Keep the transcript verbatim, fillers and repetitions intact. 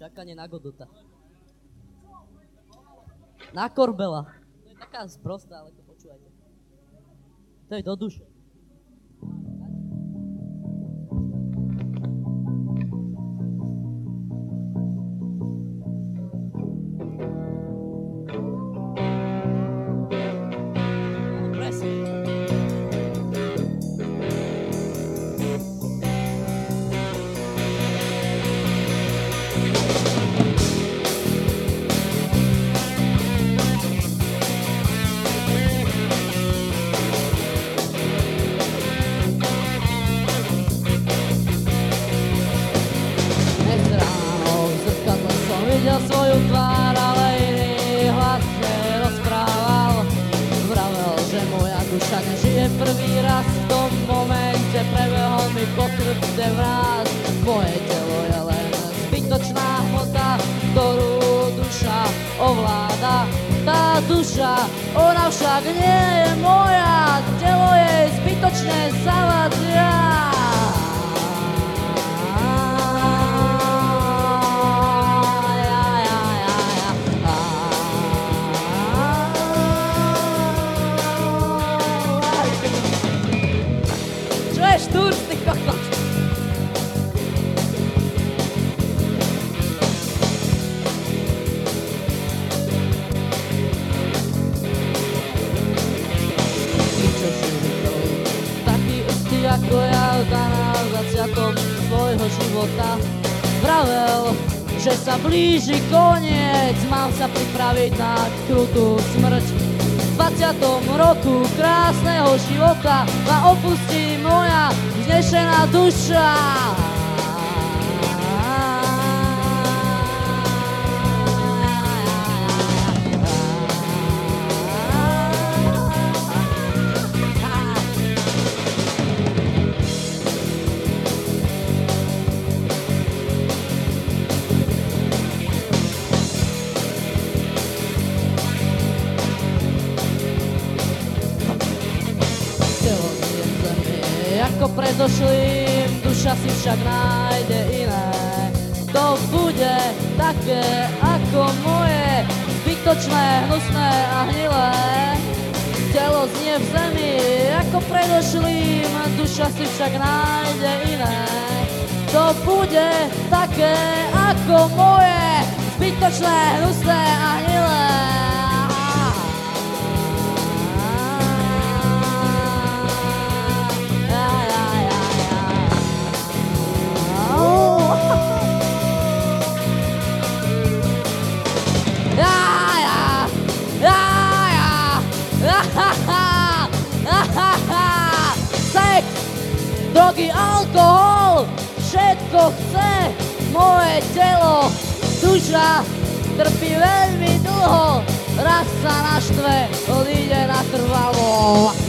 Čakanie na Godota. Na Korbela. To je taká sprostá, ale to počúvajte. To je do duše. Svoju tvár, ale iný hlas nerozprával. Vravel, že moja duša nežije prvý raz. V tom momente prebehol mi po chrbte mráz. Moje telo je len zbytočná hmota, ktorú duša ovláda. Tá duša, ona však nie je moja, telo jej zbytočne zavadzia. Štúr, ty kokot! Ty, čo živitol, taký istý ako ja, na začiatok svojho života vravel, že sa blíži koniec, mám sa pripraviť na krutú smrť. V dvadsiatom roku krásneho života ma opustí moja vznešená duša. Ako predošlým, duša si však nájde iné. To bude také ako moje, zbytočné, hnusné a hnilé. Telo znie v zemi ako predošlým, duša si však nájde iné. To bude také ako moje, zbytočné, hnusné a hnilé. Sex, drogy, alkohol, všetko chce moje telo. Duša trpí veľmi dlho, raz sa naštve, odíde natrvalo.